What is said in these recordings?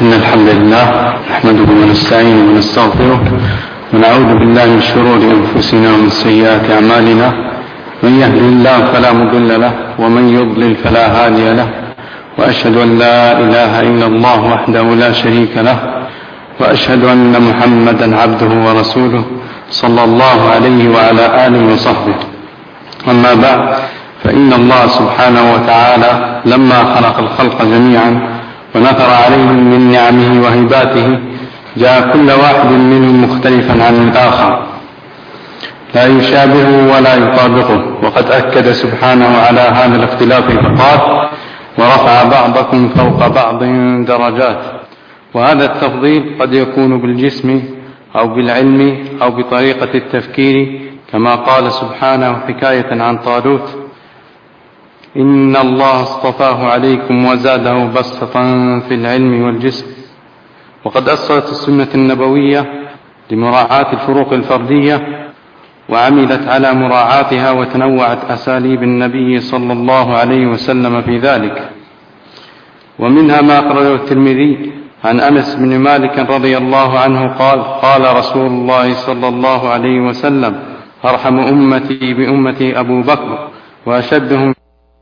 إن الحمد لله نحمده ونستعينه ونستغفره ونعوذ بالله من شرور أنفسنا ومن سيئات أعمالنا. من يهد الله فلا مضل له ومن يضلل فلا هادي له، وأشهد أن لا إله إلا الله وحده لا شريك له، وأشهد أن محمدا عبده ورسوله صلى الله عليه وعلى آله وصحبه. أما بعد، فإن الله سبحانه وتعالى لما خلق الخلق جميعا ونثر عليهم من نعمه وهباته جاء كل واحد منهم مختلفا عن الآخر، لا يشابهه ولا يطابقه، وقد أكد سبحانه على هذا الاختلاف فقال: ورفع بعضكم فوق بعض درجات. وهذا التفضيل قد يكون بالجسم أو بالعلم أو بطريقة التفكير، كما قال سبحانه حكاية عن طالوت: إن الله اصطفاه عليكم وزاده بسطة في العلم والجسم. وقد أصلت السنة النبوية لمراعاة الفروق الفردية، وعملت على مراعاتها، وتنوعت أساليب النبي صلى الله عليه وسلم في ذلك. ومنها ما أخرجه الترمذي عن أنس بن مالك رضي الله عنه قال: قال رسول الله صلى الله عليه وسلم: أرحم أمتي بأمتي أبو بكر، وأشدهم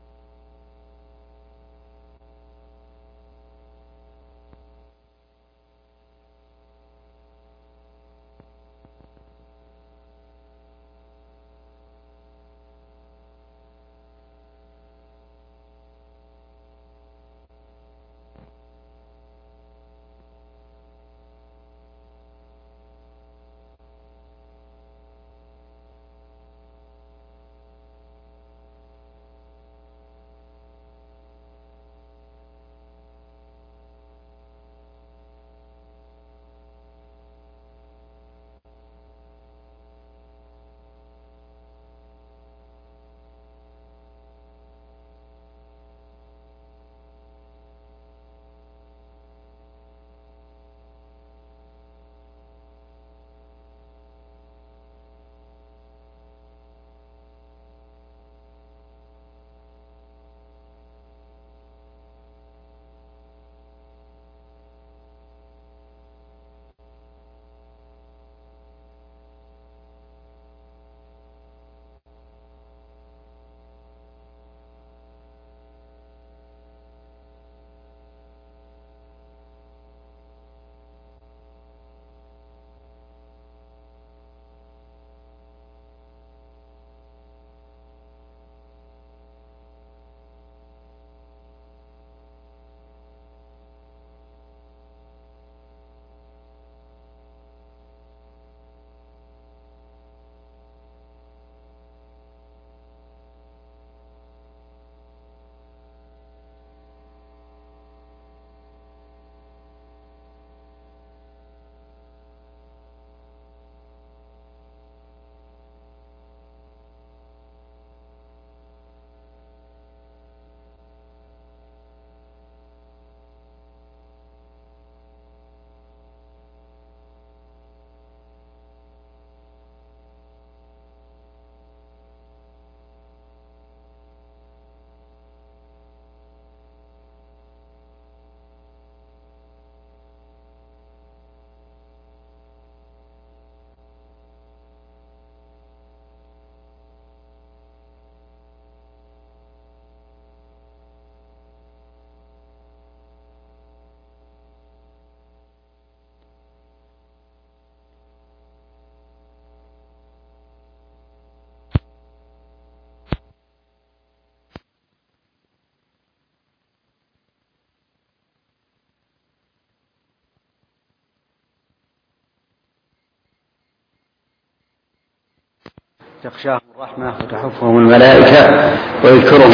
تخشاهم الرحمة وتحفهم الملائكة ويذكرهم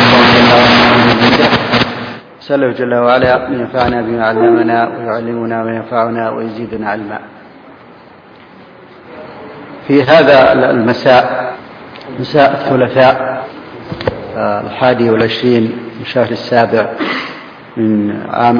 الله. سأله جل وعلا أن ينفعنا بما علمنا ويعلمنا ما ينفعنا ويزيدنا علما. في هذا المساء، مساء الثلاثاء 21 من شهر السابع من عام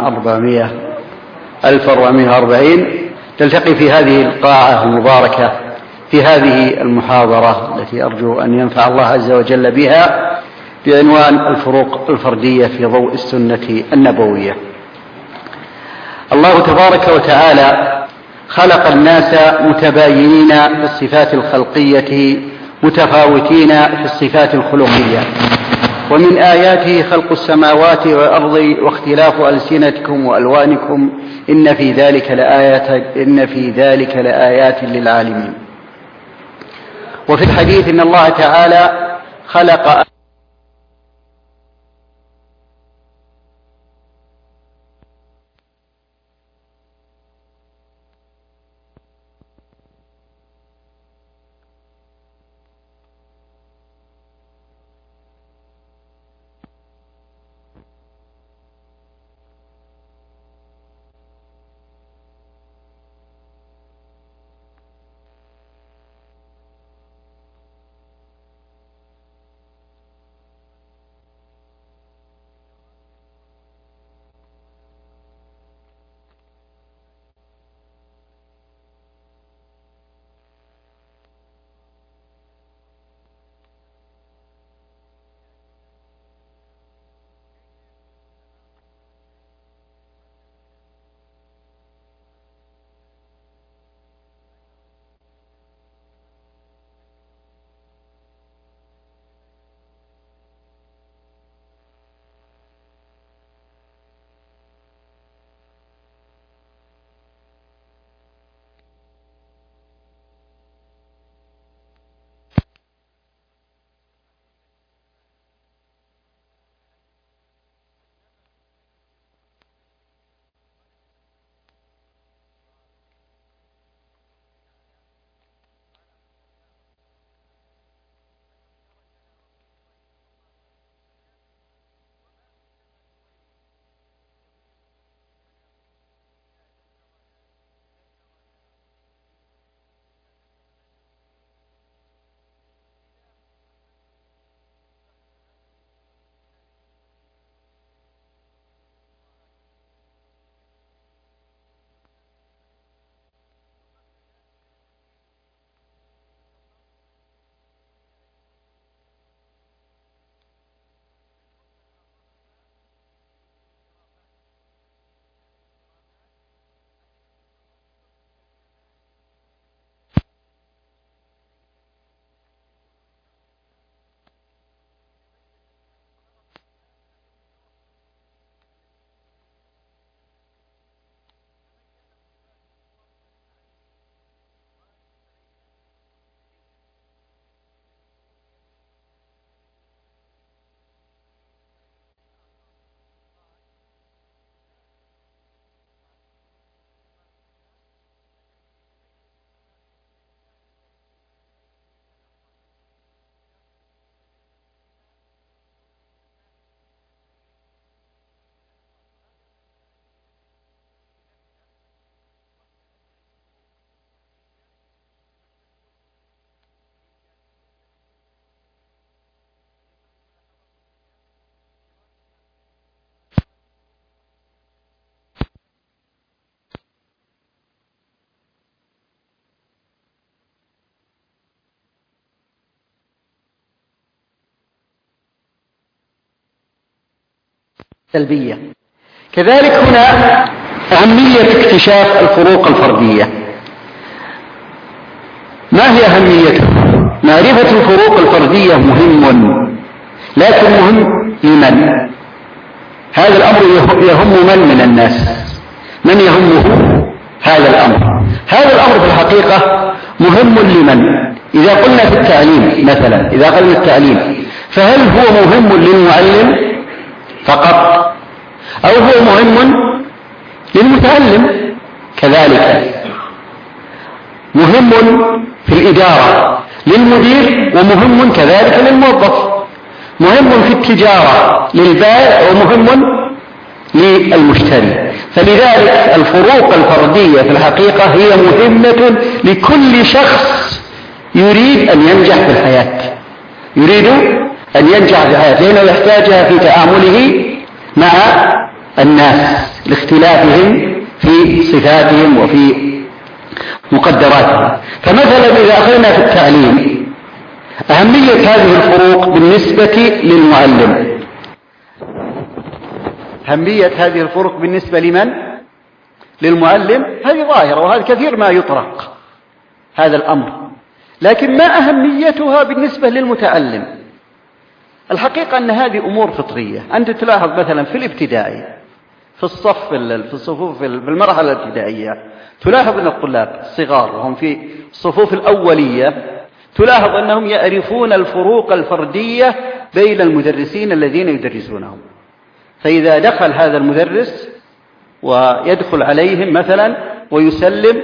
1440، تلتقي في هذه القاعة المباركة في هذه المحاضرة التي أرجو أن ينفع الله عز وجل بها، بعنوان الفروق الفردية في ضوء السنة النبوية. الله تبارك وتعالى خلق الناس متباينين في الصفات الخلقية متفاوتين في الصفات الخلقية. ومن آياته خلق السماوات والأرض واختلاف ألسنتكم وألوانكم إن في ذلك لآيات للعالمين. وفي الحديث إن الله تعالى خلق سلبية. كذلك هنا أهمية اكتشاف الفروق الفردية. ما هي أهميتها؟ معرفة الفروق الفردية مهم، لكن مهم لمن؟ هذا الأمر يهم من الناس؟ من يهمه هذا الأمر؟ هذا الأمر في الحقيقة مهم لمن؟ إذا قلنا في التعليم مثلا، إذا قلنا التعليم، فهل هو مهم للمعلم فقط، أو هو مهم للمتعلم؟ كذلك مهم في الإدارة للمدير، ومهم كذلك للموظف، مهم في التجارة للبائع، ومهم للمشتري. فلذلك الفروق الفردية في الحقيقة هي مهمة لكل شخص يريد أن ينجح في الحياة، يريد أن ينجح في الحياة، لأنه يحتاجها في تعامله مع الناس لاختلافهم في صفاتهم وفي مقدراتهم. فمثلا إذا أخذنا في التعليم أهمية هذه الفروق بالنسبة للمعلم، أهمية هذه الفروق بالنسبة لمن؟ للمعلم هذه ظاهرة، وهذا كثير ما يطرق هذا الأمر. لكن ما أهميتها بالنسبة للمتعلم؟ الحقيقة أن هذه أمور فطرية. أنت تلاحظ مثلا في الابتدائي في الصفوف في المرحلة الابتدائية تلاحظ أن الطلاب الصغار وهم في الصفوف الأولية تلاحظ أنهم يعرفون الفروق الفردية بين المدرسين الذين يدرسونهم. فإذا دخل هذا المدرس ويدخل عليهم مثلا ويسلم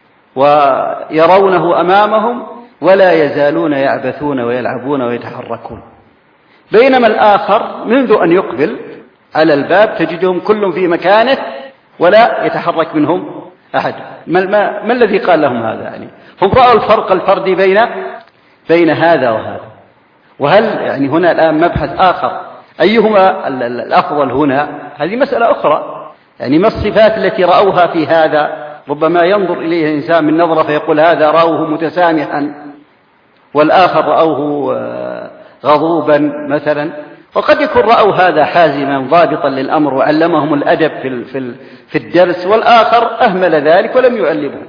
ويرونه أمامهم ولا يزالون يعبثون ويلعبون ويتحركون، بينما الآخر منذ أن يقبل على الباب تجدهم كلهم في مكانه ولا يتحرك منهم أحد. ما الذي قال لهم هذا؟ يعني هم رأوا الفرق الفردي بين هذا وهذا. وهل يعني هنا الآن مبحث آخر أيهما الأفضل هنا؟ هذه مسألة أخرى. يعني ما الصفات التي رأوها في هذا؟ ربما ينظر إليه الإنسان من نظرة فيقول هذا رأوه متسامحا والآخر رأوه غضوبا مثلا، وقد يكون رأوا هذا حازما ضابطا للأمر وعلمهم الأدب في الدرس، والآخر أهمل ذلك ولم يعلمه.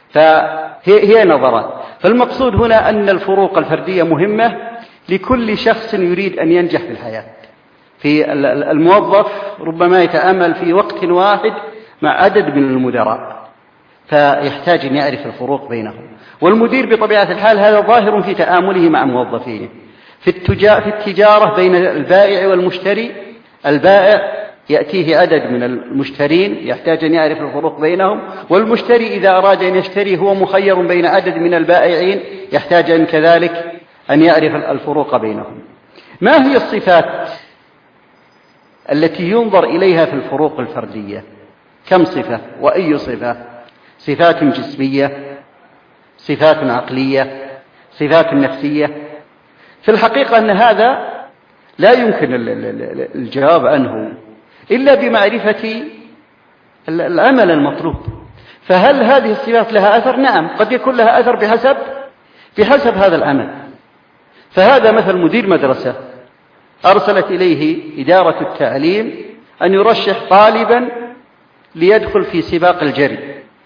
فهي نظرات. فالمقصود هنا أن الفروق الفردية مهمة لكل شخص يريد أن ينجح في الحياة. في الموظف ربما يتعامل في وقت واحد مع عدد من المدراء فيحتاج أن يعرف الفروق بينهم، والمدير بطبيعة الحال هذا ظاهر في تعامله مع موظفيه. في التجارة بين البائع والمشتري، البائع يأتيه عدد من المشترين يحتاج أن يعرف الفروق بينهم، والمشتري إذا أراد أن يشتري هو مخير بين عدد من البائعين يحتاج أن كذلك أن يعرف الفروق بينهم. ما هي الصفات التي ينظر إليها في الفروق الفردية؟ كم صفة وأي صفة؟ صفات جسمية، صفات عقلية، صفات نفسية. في الحقيقة أن هذا لا يمكن الجواب عنه إلا بمعرفة العمل المطلوب. فهل هذه الصفات لها أثر؟ نعم، قد يكون لها أثر بحسب هذا العمل. فهذا مثل مدير مدرسة أرسلت إليه إدارة التعليم أن يرشح طالبا ليدخل في سباق الجري،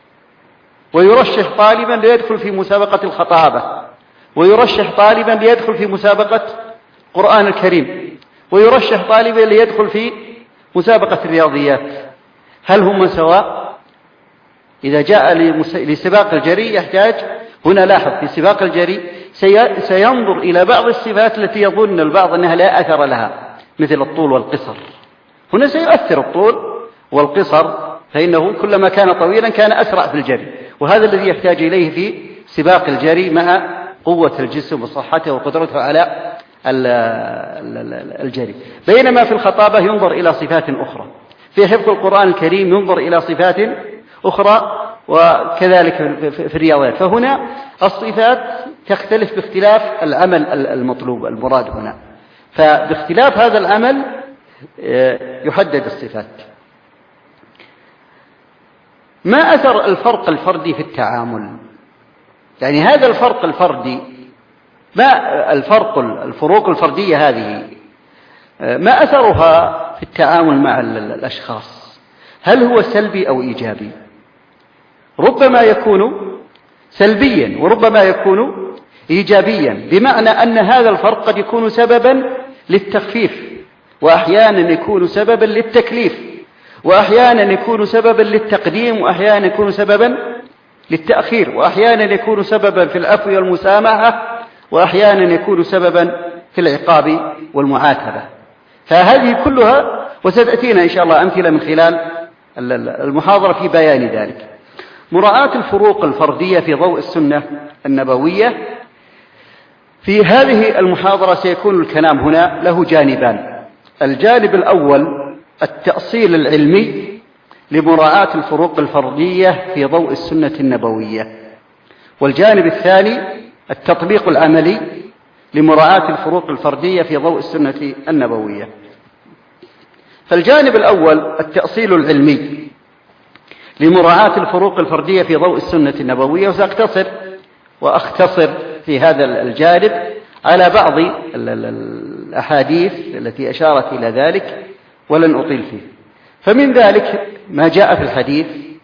ويرشح طالبا ليدخل في مسابقة الخطابة، ويرشح طالبا ليدخل في مسابقة القرآن الكريم، ويرشح طالبا ليدخل في مسابقة الرياضيات. هل هم سواء؟ إذا جاء لسباق الجري يحتاج هنا لاحظ في سباق الجري سينظر إلى بعض الصفات التي يظن البعض أنها لا أثر لها مثل الطول والقصر. هنا سيؤثر الطول والقصر، فإنه كلما كان طويلا كان أسرع في الجري، وهذا الذي يحتاج إليه في سباق الجري مع قوة الجسم وصحته وقدرته على الجري. بينما في الخطابة ينظر إلى صفات أخرى، في حفظ القرآن الكريم ينظر إلى صفات أخرى، وكذلك في الرياضيات. فهنا الصفات تختلف باختلاف العمل المطلوب المراد هنا، فباختلاف هذا العمل يحدد الصفات. ما أثر الفرق الفردي في التعامل؟ يعني هذا الفرق الفردي، ما الفروق الفردية هذه ما أثرها في التعامل مع الأشخاص؟ هل هو سلبي أو إيجابي؟ ربما يكون سلبيا وربما يكون إيجابيا، بمعنى أن هذا الفرق قد يكون سببا للتخفيف، وأحيانا يكون سببا للتكليف، وأحيانا يكون سببا للتقديم، وأحيانا يكون سببا للتأخير، وأحيانا يكون سببا في العفو والمسامحة، وأحيانا يكون سببا في العقاب والمعاتبة. فهذه كلها وستأتينا إن شاء الله أمثلة من خلال المحاضرة في بيان ذلك. مراعاة الفروق الفردية في ضوء السنة النبوية. في هذه المحاضرة سيكون الكلام هنا له جانبان. الجانب الأول التأصيل العلمي لمراعاة الفروق الفردية في ضوء السنة النبوية، والجانب الثاني التطبيق العملي لمراعاة الفروق الفردية في ضوء السنة النبوية. فالجانب الأول التأصيل العلمي لمراعاة الفروق الفردية في ضوء السنة النبوية، وأختصر في هذا الجانب على بعض الأحاديث التي أشارت إلى ذلك ولن أطيل فيه. فمن ذلك ما جاء في الحديث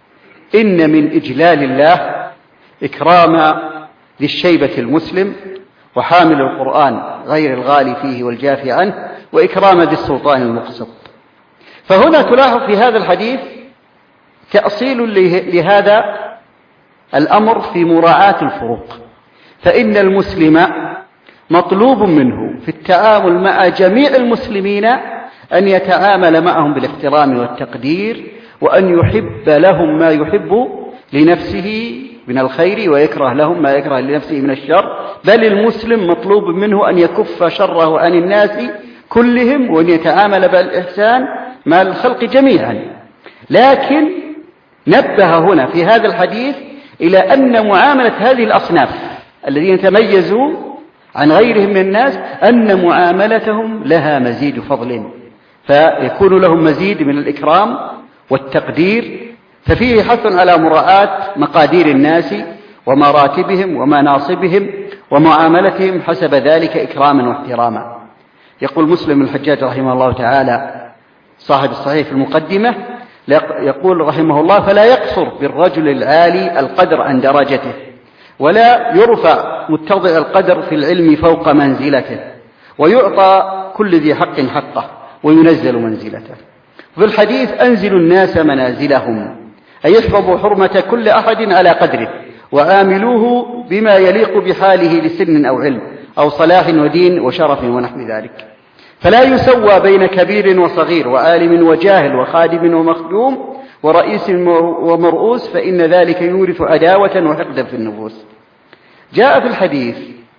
إن من إجلال الله إكرام ذي الشيبة المسلم وحامل القرآن غير الغالي فيه والجافي عنه، وإكرام ذي السلطان المقسط. فهنا تلاحظ في هذا الحديث تأصيل لهذا الأمر في مراعاة الفروق، فإن المسلم مطلوب منه في التعامل مع جميع المسلمين أن يتعامل معهم بالاحترام والتقدير، وأن يحب لهم ما يحب لنفسه من الخير ويكره لهم ما يكره لنفسه من الشر. بل المسلم مطلوب منه أن يكف شره عن الناس كلهم، وأن يتعامل بالإحسان مع الخلق جميعا. لكن نبه هنا في هذا الحديث إلى أن معاملة هذه الأصناف الذين تميزوا عن غيرهم من الناس أن معاملتهم لها مزيد فضل، فيكون لهم مزيد من الإكرام والتقدير. ففيه حث على مراعاة مقادير الناس ومراتبهم ومناصبهم ومعاملتهم حسب ذلك إكراما واحتراما. يقول مسلم الحجاج رحمه الله تعالى صاحب الصحيح في المقدمة، يقول رحمه الله: فلا يقصر بالرجل العالي القدر عن درجته، ولا يرفع متضع القدر في العلم فوق منزلته، ويعطى كل ذي حق حقه وينزل منزلته. في الحديث: أنزلوا الناس منازلهم، أي يحفظوا حرمة كل أحد على قدره، وعاملوه بما يليق بحاله لسن أو علم أو صلاح ودين وشرف ونحو ذلك. فلا يسوى بين كبير وصغير وعالم وجاهل وخادم ومخدوم ورئيس ومرؤوس، فإن ذلك يورث عداوة وحقدا في النفوس. جاء في الحديث: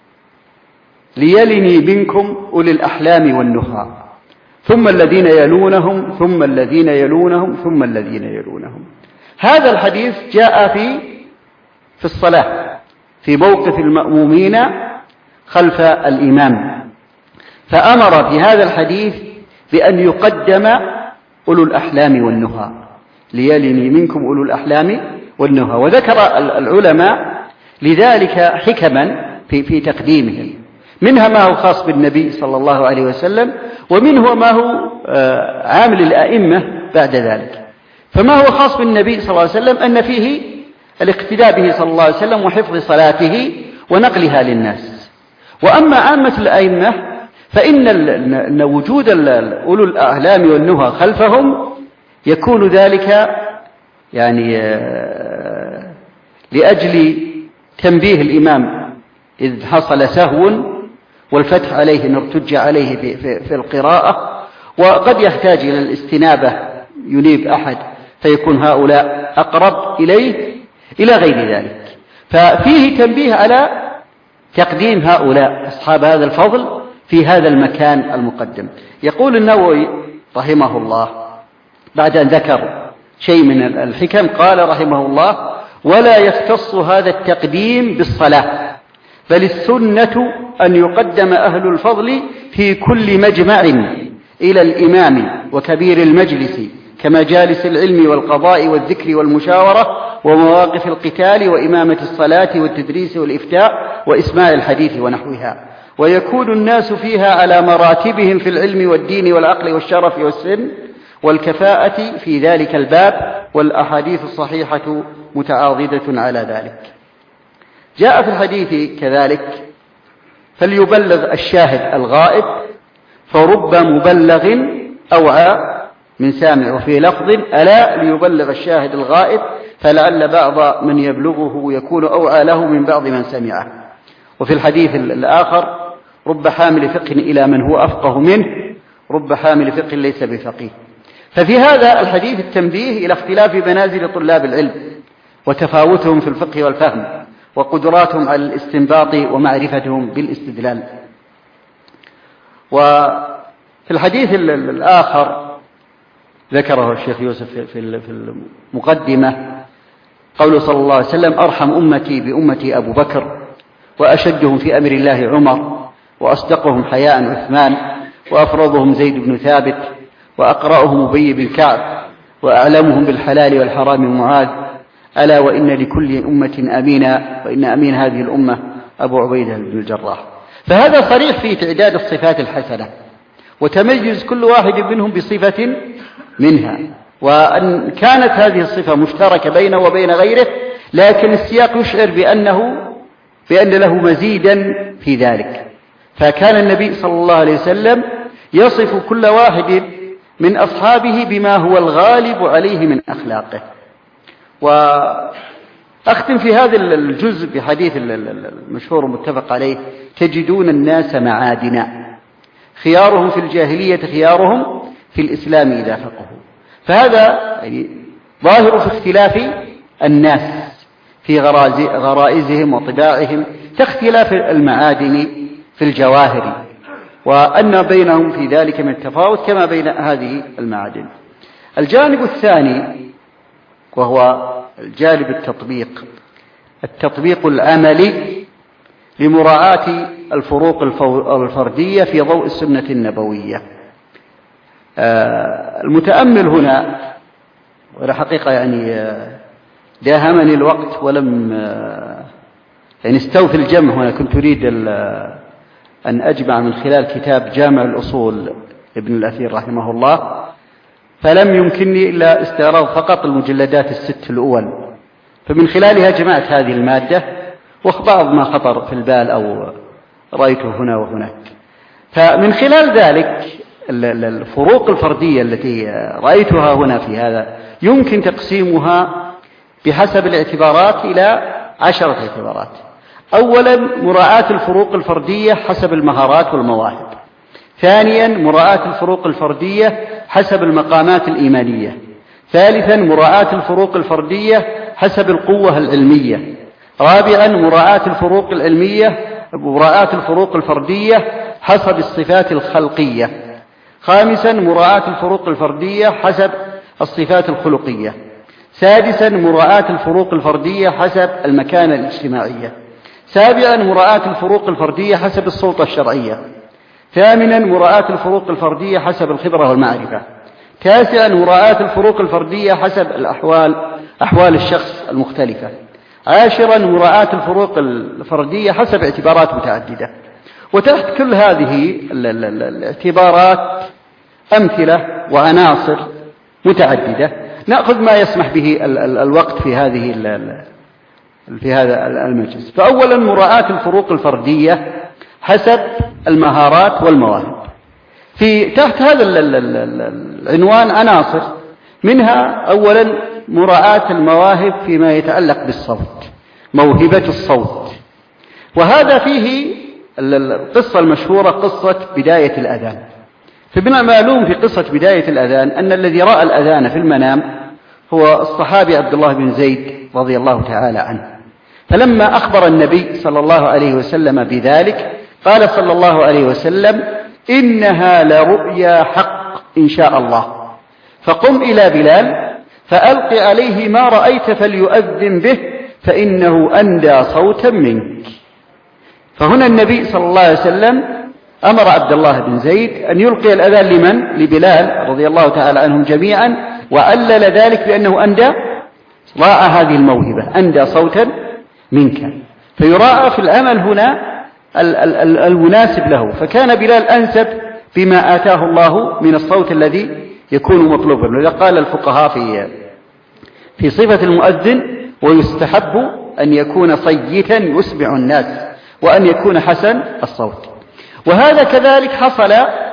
ليلني منكم أولي الأحلام والنهى، ثم الذين يلونهم ثم الذين يلونهم ثم الذين يلونهم. هذا الحديث جاء في الصلاة في موقف المأمومين خلف الإمام، فأمر في هذا الحديث بأن يقدم أولو الأحلام والنهى، ليلني منكم أولو الأحلام والنهى. وذكر العلماء لذلك حكما في تقديمهم، منها ما هو خاص بالنبي صلى الله عليه وسلم، ومنه ما هو عامل الأئمة بعد ذلك. فما هو خاص بالنبي صلى الله عليه وسلم أن فيه الاقتداء به صلى الله عليه وسلم وحفظ صلاته ونقلها للناس. وأما عامة الأئمة فإن وجود أولو الأحلام والنهى خلفهم يكون ذلك يعني لأجل تنبيه الإمام إذ حصل سهو والفتح عليه إن ارتج عليه في القراءة، وقد يحتاج إلى الاستنابة ينيب أحد فيكون هؤلاء أقرب إليه إلى غير ذلك. ففيه تنبيه على تقديم هؤلاء أصحاب هذا الفضل في هذا المكان المقدم. يقول النووي رحمه الله بعد أن ذكر شيء من الحكم، قال رحمه الله: ولا يختص هذا التقديم بالصلاة، بل السنة أن يقدم أهل الفضل في كل مجمع إلى الإمام وكبير المجلس كمجالس العلم والقضاء والذكر والمشاورة ومواقف القتال وإمامة الصلاة والتدريس والإفتاء وإسماع الحديث ونحوها، ويكون الناس فيها على مراتبهم في العلم والدين والعقل والشرف والسن والكفاءة في ذلك الباب، والأحاديث الصحيحة متعاضدة على ذلك. جاء في الحديث كذلك: فليبلغ الشاهد الغائب، فرب مبلغ أوعى من سامع. وفي لفظ: ألا ليبلغ الشاهد الغائب، فلعل بعض من يبلغه يكون أوعى له من بعض من سمعه. وفي الحديث الآخر: رب حامل فقه إلى من هو أفقه منه، رب حامل فقه ليس بفقيه. ففي هذا الحديث التنبيه إلى اختلاف منازل طلاب العلم وتفاوتهم في الفقه والفهم وقدراتهم على الاستنباط ومعرفتهم بالاستدلال. وفي الحديث الآخر ذكره الشيخ يوسف في المقدمة قوله صلى الله عليه وسلم: أرحم أمتي بأمتي أبو بكر، وأشدهم في أمر الله عمر، وأصدقهم حياء عثمان، وأفرضهم زيد بن ثابت، وأقرأهم أبي بن كعب، وأعلمهم بالحلال والحرام معاذ. ألا وإن لكل أمة أمينا، وإن أمين هذه الأمة أبو عبيدة بن الجراح. فهذا صريح في تعداد الصفات الحسنة وتميز كل واحد منهم بصفة منها. وأن كانت هذه الصفة مشتركة بينه وبين غيره، لكن السياق يشعر بأن له مزيدا في ذلك. فكان النبي صلى الله عليه وسلم يصف كل واحد من أصحابه بما هو الغالب عليه من أخلاقه. وأختم في هذا الجزء بحديث المشهور المتفق عليه: تجدون الناس معادن، خيارهم في الجاهلية خيارهم في الإسلام إذا فقهوا. فهذا يعني ظاهر في اختلاف الناس في غرائزهم وطباعهم كاختلاف المعادن في الجواهر، وأن بينهم في ذلك من التفاوت كما بين هذه المعادن. الجانب الثاني وهو الجانب التطبيق العملي لمراعاة الفروق الفردية في ضوء السنة النبوية. المتأمل هنا، والحقيقة يعني داهمني الوقت ولم يعني استوفي الجمع هنا، كنت أريد أن أجمع من خلال كتاب جامع الأصول ابن الأثير رحمه الله، فلم يمكنني إلا استعراض فقط المجلدات الست الأول، فمن خلالها جمعت هذه المادة وبعض ما خطر في البال أو رأيته هنا وهناك. فمن خلال ذلك الفروق الفردية التي رأيتها هنا في هذا يمكن تقسيمها بحسب الاعتبارات إلى 10 اعتبارات. أولا، مراعاة الفروق الفردية حسب المهارات والمواهب. ثانيا، مراعاة الفروق الفردية حسب المقامات الإيمانية. ثالثا، مراعاة الفروق الفردية حسب القوة العلمية. رابعا، مراعاة الفروق الفردية حسب الصفات الخلقية. خامسا، مراعاة الفروق الفردية حسب الصفات الخلقية. سادسا، مراعاة الفروق الفردية حسب المكانة الاجتماعية. سابعا، مراعاة الفروق الفردية حسب السلطة الشرعية. ثامنا، مراعاة الفروق الفردية حسب الخبرة والمعرفة. تاسعا، مراعاة الفروق الفردية حسب أحوال الشخص المختلفة. عاشرا، مراعاة الفروق الفردية حسب اعتبارات متعددة. وتحت كل هذه الاعتبارات أمثلة وعناصر متعددة نأخذ ما يسمح به الوقت في هذا المجلس. فأولا، مراعاة الفروق الفردية حسب المهارات والمواهب. تحت هذا العنوان عناصر، منها أولا مراعاة المواهب فيما يتعلق بالصوت، موهبة الصوت. وهذا فيه القصة المشهورة، قصة بداية الأذان. فمن المعلوم في قصة بداية الأذان أن الذي رأى الأذان في المنام هو الصحابي عبد الله بن زيد رضي الله تعالى عنه. فلما أخبر النبي صلى الله عليه وسلم بذلك قال صلى الله عليه وسلم: إنها لرؤيا حق إن شاء الله، فقم إلى بلال فألق عليه ما رأيت فليؤذن به فإنه أندى صوتا منك. فهنا النبي صلى الله عليه وسلم أمر عبد الله بن زيد أن يلقي الأذان لمن؟ لبلال رضي الله تعالى عنهم جميعا، وعلل ذلك بأنه راعى هذه الموهبة، أندى صوتا منك. فيراعى في العمل هنا المناسب له، فكان بلال أنسب بما آتاه الله من الصوت الذي يكون مطلوبا. لذا قال الفقهاء في صفة المؤذن: ويستحب أن يكون صيتا يسمع الناس، وأن يكون حسن الصوت. وهذا كذلك حصل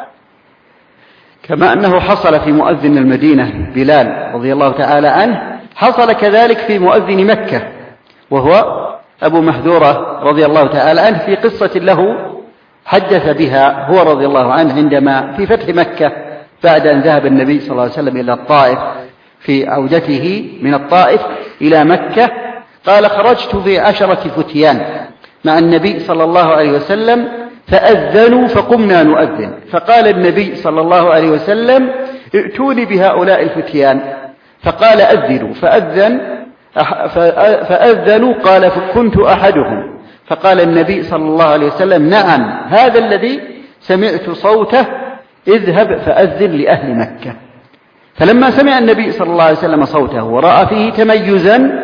كما أنه حصل في مؤذن المدينة بلال رضي الله تعالى عنه، حصل كذلك في مؤذن مكة وهو أبو محذورة رضي الله تعالى عنه، في قصة له حدث بها هو رضي الله عنه عندما في فتح مكة بعد أن ذهب النبي صلى الله عليه وسلم إلى الطائف، في عودته من الطائف إلى مكة قال: خرجت في 10 فتيان مع النبي صلى الله عليه وسلم فأذنوا فقمنا نؤذن، فقال النبي صلى الله عليه وسلم: ائتوني بهؤلاء الفتيان. فقال: أذنوا. فأذنوا قال: فكنت أحدهم. فقال النبي صلى الله عليه وسلم: نعم، هذا الذي سمعت صوته، اذهب فأذن لأهل مكة. فلما سمع النبي صلى الله عليه وسلم صوته ورأى فيه تميزا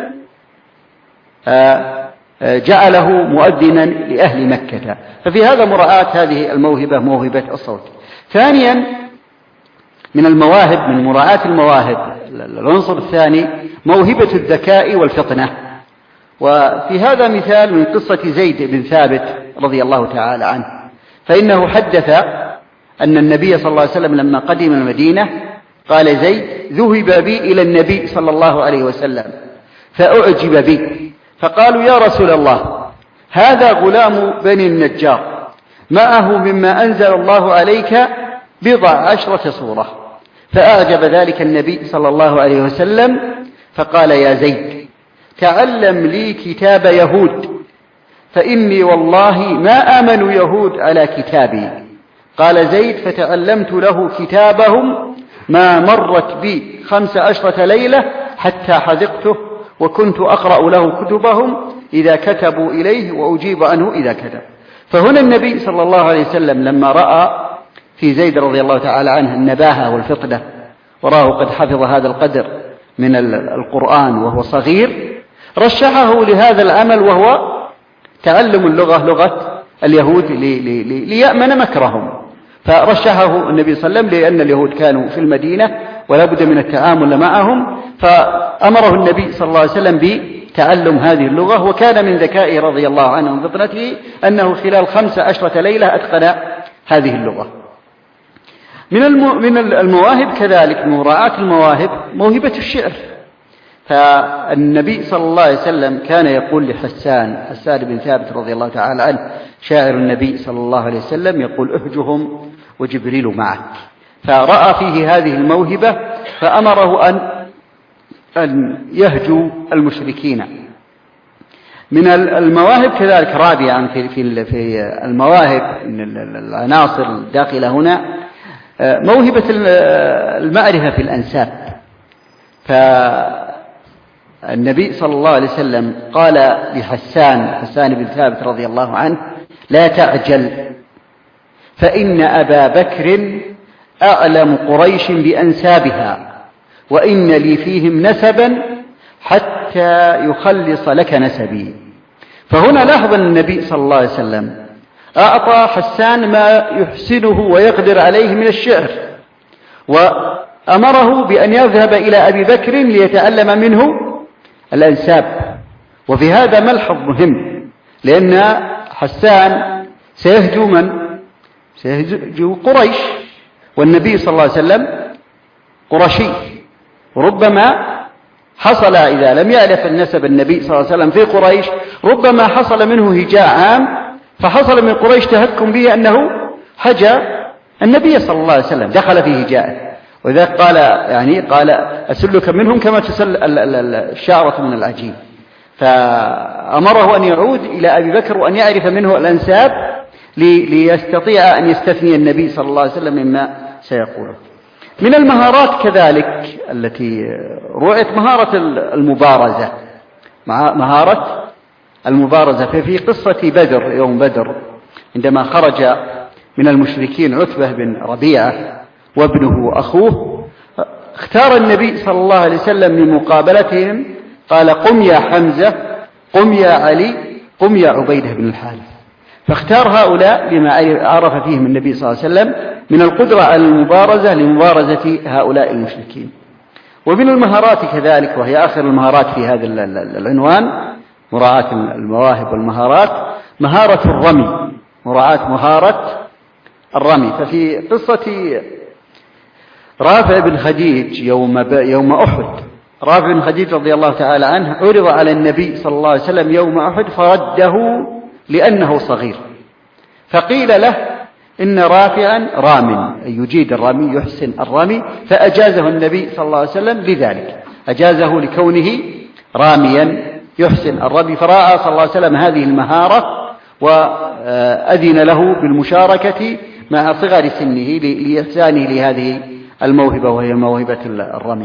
جعله مؤذنا لأهل مكة. ففي هذا مراعاة هذه الموهبة، موهبة الصوت. ثانيا، من المواهب، من مراعاة المواهب، العنصر الثاني موهبة الذكاء والفطنة. وفي هذا مثال من قصة زيد بن ثابت رضي الله تعالى عنه، فإنه حدث أن النبي صلى الله عليه وسلم لما قدم المدينة قال زيد: ذهب بي إلى النبي صلى الله عليه وسلم فأعجب بي، فقالوا: يا رسول الله، هذا غلام بني النجار معه مما أنزل الله عليك 10 سورة. فأعجب ذلك النبي صلى الله عليه وسلم فقال: يا زيد، تعلم لي كتاب يهود، فإني والله ما آمن يهود على كتابي. قال زيد: فتعلمت له كتابهم، ما مرت بي 15 ليلة حتى حذقته، وكنت أقرأ له كتبهم إذا كتبوا إليه وأجيب عنه إذا كتب. فهنا النبي صلى الله عليه وسلم لما رأى في زيد رضي الله تعالى عنه النباهة والفطنة، وراه قد حفظ هذا القدر من القرآن وهو صغير، رشحه لهذا العمل، وهو تعلم اللغة، لغة اليهود، ليأمن مكرهم. فرشحه النبي صلى الله عليه وسلم لأن اليهود كانوا في المدينة ولا بد من التعامل معهم، فأمره النبي صلى الله عليه وسلم بتعلم هذه اللغة. وكان من ذكائه رضي الله عنه وفطنته أنه خلال 15 ليلة أتقن هذه اللغة. من المواهب كذلك، مراعاة المواهب، موهبة الشعر. فالنبي صلى الله عليه وسلم كان يقول لحسان بن ثابت رضي الله تعالى عنه شاعر النبي صلى الله عليه وسلم، يقول: اهجهم وجبريل معك. فرأى فيه هذه الموهبة فأمره أن يهجو المشركين. من المواهب كذلك رابعا في المواهب، من العناصر الداخلة هنا، موهبة المعرفة في الأنساب. فالنبي صلى الله عليه وسلم قال لحسان بن ثابت رضي الله عنه: لا تعجل، فإن أبا بكر أعلم قريش بأنسابها، وإن لي فيهم نسبا حتى يخلص لك نسبي. فهنا لاحظ النبي صلى الله عليه وسلم أعطى حسان ما يحسنه ويقدر عليه من الشعر، وأمره بأن يذهب إلى أبي بكر ليتعلم منه الأنساب. وفي هذا ملحظ مهم، لأن حسان سيهجو من؟ سيهجو قريش، والنبي صلى الله عليه وسلم قرشي، ربما حصل إذا لم يعرف النسب النبي صلى الله عليه وسلم في قريش ربما حصل منه هجاء عام، فحصل من قريش تهكم به أنه هجا النبي صلى الله عليه وسلم، دخل في هجاء. وذلك قال أسلك منهم كما تسل الشعرة من العجين. فأمره أن يعود إلى أبي بكر وأن يعرف منه الأنساب ليستطيع أن يستثني النبي صلى الله عليه وسلم مما سيقوله. من المهارات كذلك التي رؤيت مهارة المبارزة، مهارة المبارزة. ففي قصة بدر، يوم بدر، عندما خرج من المشركين عتبة بن ربيعة وابنه وأخوه، اختار النبي صلى الله عليه وسلم لمقابلتهم، قال: قم يا حمزة، قم يا علي، قم يا عبيدة بن الحارث. فاختار هؤلاء لما عرف فيهم النبي صلى الله عليه وسلم من القدرة على المبارزة لمبارزة هؤلاء المشركين. ومن المهارات كذلك، وهي آخر المهارات في هذا العنوان، مراعاة المواهب والمهارات، مهارة الرمي، مهارة الرمي. ففي قصة رافع بن خديج يوم أحد، رافع بن خديج رضي الله تعالى عنه عرض على النبي صلى الله عليه وسلم يوم أحد فرده لأنه صغير، فقيل له إن رافعا رام، أي يجيد الرمي، يحسن الرمي، فأجازه النبي صلى الله عليه وسلم لذلك، أجازه لكونه راميا يحسن الرمي. فراعى صلى الله عليه وسلم هذه المهارة وأذن له بالمشاركة مع صغر سنه لإحسانه لهذه الموهبة، وهي موهبة الرمي.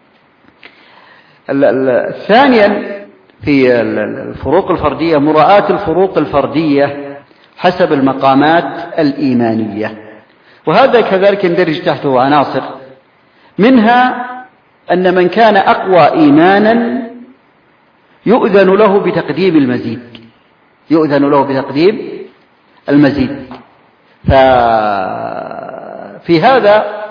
ثانيا في الفروق الفردية، مراعاة الفروق الفردية حسب المقامات الإيمانية، وهذا كذلك يندرج تحته عناصر، منها أن من كان أقوى إيمانا يؤذن له بتقديم المزيد، يؤذن له بتقديم المزيد. ففي هذا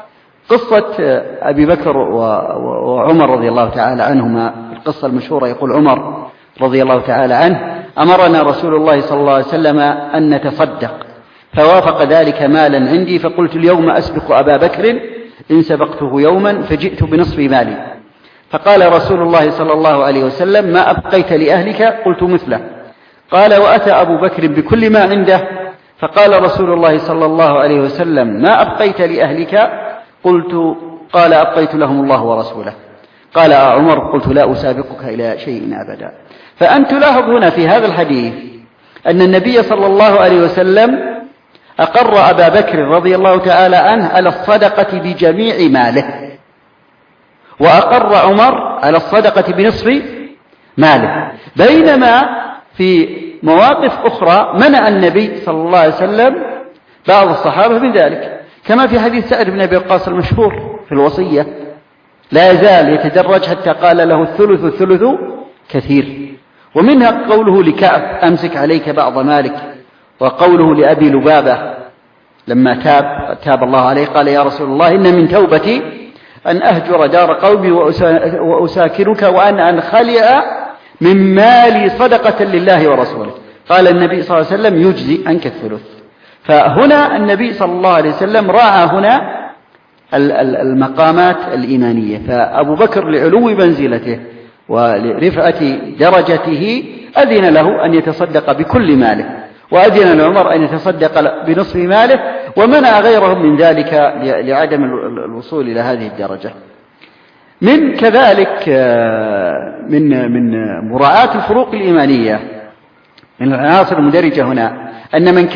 قصة أبي بكر وعمر رضي الله تعالى عنهما، القصة المشهورة يقول عمر رضي الله تعالى عنه: أمرنا رسول الله صلى الله عليه وسلم أن نتصدق، فوافق ذلك مالا عندي، فقلت اليوم أسبق أبا بكر إن سبقته يوما، فجئت بنصف مالي، فقال رسول الله صلى الله عليه وسلم: ما أبقيت لأهلك؟ قلت مثله. قال: وأتى أبو بكر بكل ما عنده، فقال رسول الله صلى الله عليه وسلم: ما أبقيت لأهلك؟ قال: أبقيت لهم الله ورسوله. قال عمر: قلت: لا أسابقك إلى شيء أبدا. فأنت تلاحظ هنا في هذا الحديث أن النبي صلى الله عليه وسلم أقر أبا بكر رضي الله تعالى عنه على الصدقة بجميع ماله، وأقر عمر على الصدقة بنصف ماله، بينما في مواقف أخرى منع النبي صلى الله عليه وسلم بعض الصحابة من ذلك، كما في حديث سعد بن أبي وقاص المشهور في الوصية: لا يزال يتدرج حتى قال له الثلث، الثلث كثير. ومنها قوله لكعب: أمسك عليك بعض مالك، وقوله لأبي لبابة لما تاب الله عليه قال: يا رسول الله إن من توبتي أن أهجر دار قومي وأساكنك وأن أنخلع من مالي صدقة لله ورسوله. قال النبي صلى الله عليه وسلم: يجزي عنك الثلث. فهنا النبي صلى الله عليه وسلم راعى هنا المقامات الإيمانية، فأبو بكر لعلو منزلته ولرفعة درجته أذن له أن يتصدق بكل ماله، وأذن لعمر أن يتصدق بنصف ماله، ومنع غيرهم من ذلك لعدم الوصول إلى هذه الدرجة. من كذلك من مراعاة الفروق الإيمانية من العناصر المدرجة هنا أن من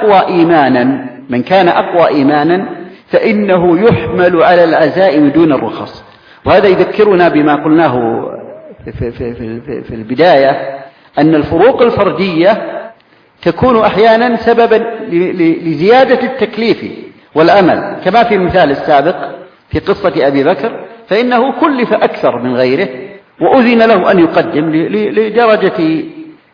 كان أقوى إيمانا فإنه يحمل على العزائم دون الرخص. وهذا يذكرنا بما قلناه في البداية، أن الفروق الفردية تكون أحيانا سببا لزيادة التكليف والأمل، كما في المثال السابق في قصة أبي بكر، فإنه كلف أكثر من غيره وأذن له أن يقدم لدرجة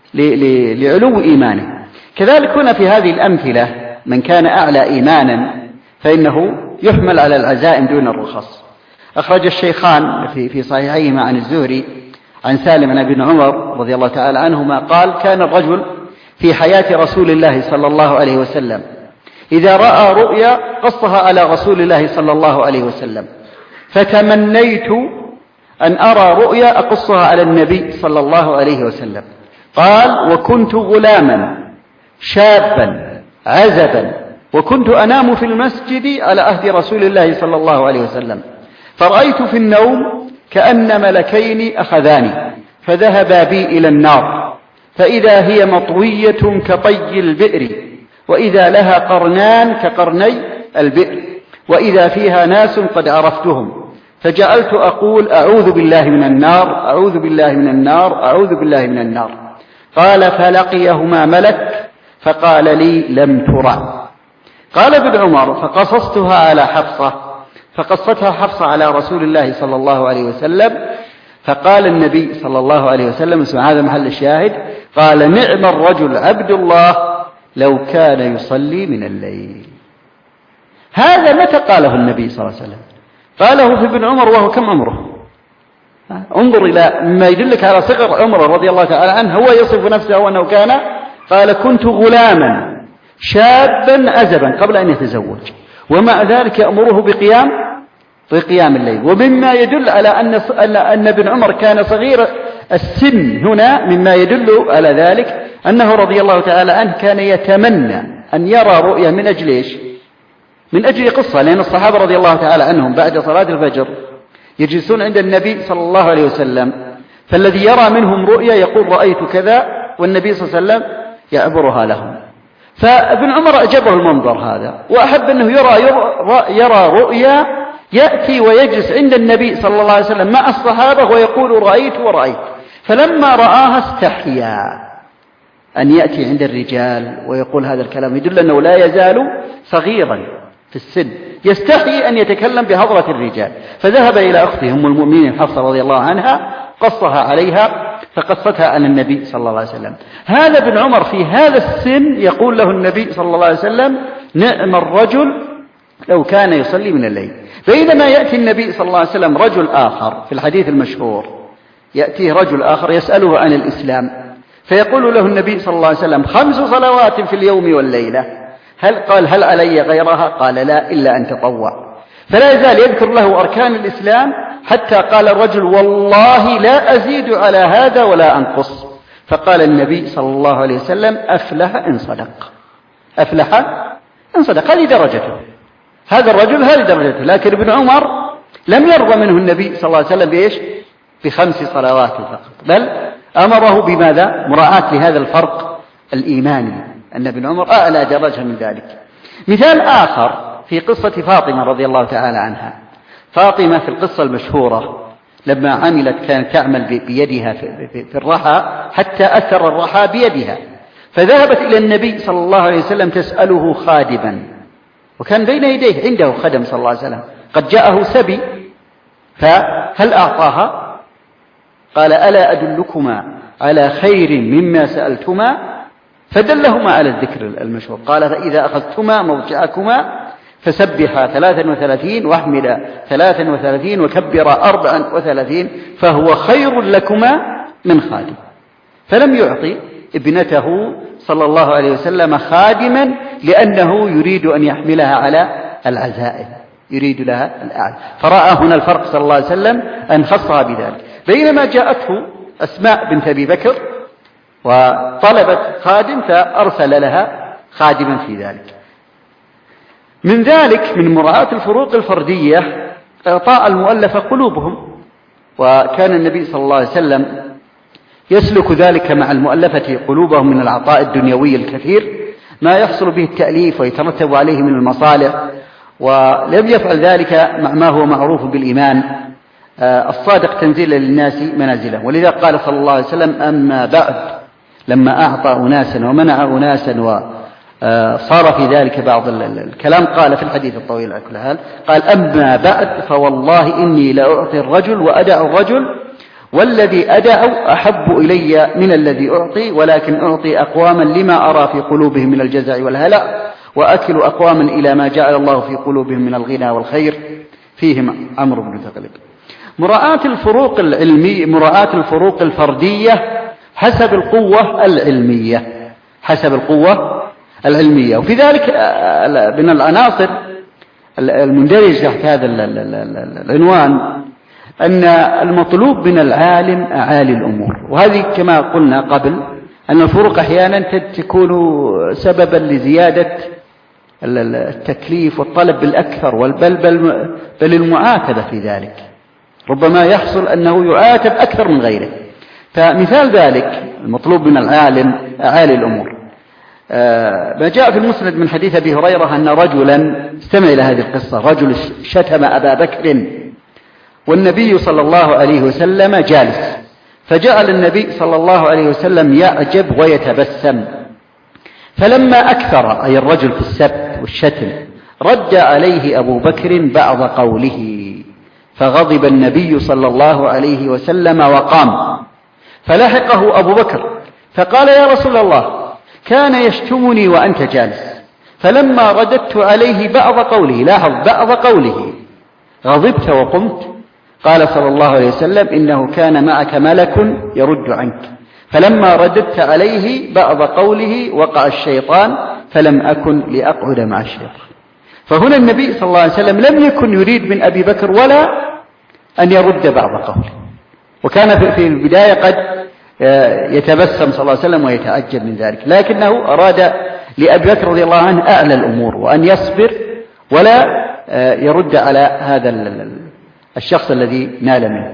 لعلو إيمانه. كذلك هنا في هذه الأمثلة من كان أعلى إيمانا فإنه يحمل على العزائم دون الرخص. أخرج الشيخان في صحيحيهما عن الزهري عن سالم بن عمر رضي الله تعالى عنهما قال: كان الرجل في حياة رسول الله صلى الله عليه وسلم إذا رأى رؤيا قصها على رسول الله صلى الله عليه وسلم، فتمنيت أن أرى رؤيا أقصها على النبي صلى الله عليه وسلم. قال: وكنت غلاما شابا عزبا، وكنت أنام في المسجد على عهد رسول الله صلى الله عليه وسلم، فرأيت في النوم كأن ملكين أخذاني فذهبا بي إلى النار، فإذا هي مطوية كطي البئر، وإذا لها قرنان كقرني البئر، وإذا فيها ناس قد عرفتهم، فجعلت أقول: أعوذ بالله من النار، أعوذ بالله من النار، أعوذ بالله من النار. قال: فلقيهما ملك فقال لي: لم ترى. قال ابن عمر: فقصصتها على حفصة، فقصتها حفصة على رسول الله صلى الله عليه وسلم، فقال النبي صلى الله عليه وسلم، اسمع هذا محل الشاهد، قال: نعم الرجل عبد الله لو كان يصلي من الليل. هذا متى قاله النبي صلى الله عليه وسلم؟ قاله في ابن عمر وهو كم عمره؟ انظر إلى ما يدلك على صغر عمر رضي الله تعالى عنه. هو يصف نفسه أنه كان قال: كنت غلاما شابا عزبا قبل أن يتزوج، ومع ذلك يأمره بقيام الليل. ومما يدل على أن ابن عمر كان صغير السن هنا، مما يدل على ذلك أنه رضي الله تعالى عنه كان يتمنى أن يرى رؤيا من أجل إيش؟ من أجل قصة، لأن الصحابة رضي الله تعالى عنهم بعد صلاة الفجر يجلسون عند النبي صلى الله عليه وسلم، فالذي يرى منهم رؤيا يقول: رأيت كذا، والنبي صلى الله عليه وسلم يعبرها لهم. فابن عمر أعجبه المنظر هذا، وأحب أنه يرى رؤيا، يأتي ويجلس عند النبي صلى الله عليه وسلم مع الصحابة ويقول: رأيت ورأيت. فلما رآها استحيا أن يأتي عند الرجال ويقول هذا الكلام، يدل أنه لا يزال صغيرا في السن، يستحي أن يتكلم بحضرة الرجال. فذهب إلى أخته أم المؤمنين حفصة رضي الله عنها، قصها عليها فقصتها عن النبي صلى الله عليه وسلم. هذا ابن عمر في هذا السن يقول له النبي صلى الله عليه وسلم: نعم الرجل لو كان يصلي من الليل. بينما يأتي النبي صلى الله عليه وسلم رجل آخر في الحديث المشهور، يأتيه رجل آخر يسأله عن الإسلام، فيقول له النبي صلى الله عليه وسلم 5 صلوات في اليوم والليلة. هل علي غيرها؟ قال لا، إلا أن تطوع. فلا يزال يذكر له أركان الإسلام حتى قال الرجل والله لا أزيد على هذا ولا أنقص. فقال النبي صلى الله عليه وسلم أفلح إن صدق. أفلح إن صدق. هذه درجته، هذا الرجل هذه درجته. لكن ابن عمر لم يرضى منه النبي صلى الله عليه وسلم بإيش؟ ب5 صلوات فقط، بل أمره بماذا؟ مراعاة لهذا الفرق الإيماني، أن ابن عمر أعلى درجة من ذلك. مثال آخر في قصة فاطمة رضي الله تعالى عنها. فاطمة في القصة المشهورة لما عملت كانت تعمل بيدها في الرحى حتى أثر الرحى بيدها، فذهبت إلى النبي صلى الله عليه وسلم تسأله خادما، وكان بين يديه عنده خدم صلى الله عليه وسلم، قد جاءه سبي، فهل أعطاها؟ قال ألا أدلكما على خير مما سألتما؟ فدلهما على الذكر المشهور. قال فإذا أخذتما موضعكما فسبحا 33 واحمدا 33 وكبرا 34 فهو خير لكما من خادم. فلم يعطي ابنته صلى الله عليه وسلم خادما لأنه يريد أن يحملها على العزائم، يريد لها الأعلى. فرأى هنا الفرق صلى الله عليه وسلم أن خصها بذلك. بينما جاءته أسماء بنت أبي بكر وطلبت خادم فأرسل لها خادما في ذلك. من ذلك من مراعاة الفروق الفردية إعطاء المؤلفة قلوبهم، وكان النبي صلى الله عليه وسلم يسلك ذلك مع المؤلفة قلوبهم من العطاء الدنيوي الكثير ما يحصل به التأليف ويترتب عليه من المصالح، ولم يفعل ذلك مع ما هو معروف بالإيمان الصادق تنزيلا للناس منازلهم. ولذا قال صلى الله عليه وسلم أما بعد، لما أعطى أناسا ومنع أناسا وصار في ذلك بعض الكلام، قال في الحديث الطويل على كل حال، قال أما بعد فوالله إني لأعطي الرجل وأدع الرجل، والذي أدع أحب إلي من الذي أعطي، ولكن أعطي أقواما لما أرى في قلوبهم من الجزع والهلع، وأكل أقواما إلى ما جعل الله في قلوبهم من الغنى والخير، فيهم عمرو بن ثقلب. مراعاة الفروق العلمية، مراعاة الفروق الفردية حسب القوة العلمية، حسب القوة العلمية. وفي ذلك من العناصر المندرجة تحت هذا العنوان أن المطلوب من العالم أعالي الأمور. وهذه كما قلنا قبل أن الفروق أحيانا تكون سببا لزيادة التكليف والطلب بالأكثر، بل المعاتبة في ذلك، ربما يحصل أنه يعاتب أكثر من غيره. فمثال ذلك المطلوب من العالم أعالي الأمور. ما جاء في المسند من حديث أبي هريرة أن رجلا، استمع إلى هذه القصة، رجل شتم أبا بكر والنبي صلى الله عليه وسلم جالس، فجعل النبي صلى الله عليه وسلم يعجب ويتبسم، فلما أكثر أي الرجل في السب والشتم رد عليه أبو بكر بعض قوله، فغضب النبي صلى الله عليه وسلم وقام، فلحقه أبو بكر فقال يا رسول الله كان يشتمني وأنت جالس، فلما رددت عليه بعض قوله، لاحظ بعض قوله، غضبت وقمت؟ قال صلى الله عليه وسلم إنه كان معك ملك يرد عنك، فلما رددت عليه بعض قوله وقع الشيطان فلم أكن لأقعد مع الشيطان. فهنا النبي صلى الله عليه وسلم لم يكن يريد من أبي بكر ولا أن يرد بعض قوله، وكان في البداية قد يتبسم صلى الله عليه وسلم ويتعجب من ذلك، لكنه أراد لأبي بكر رضي الله عنه أعلى الأمور، وأن يصبر ولا يرد على هذا الشخص الذي نال منه.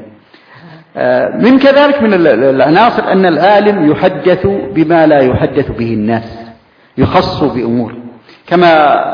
من كذلك من العناصر أن العالم يحدث بما لا يحدث به الناس، يخص بأمور، كما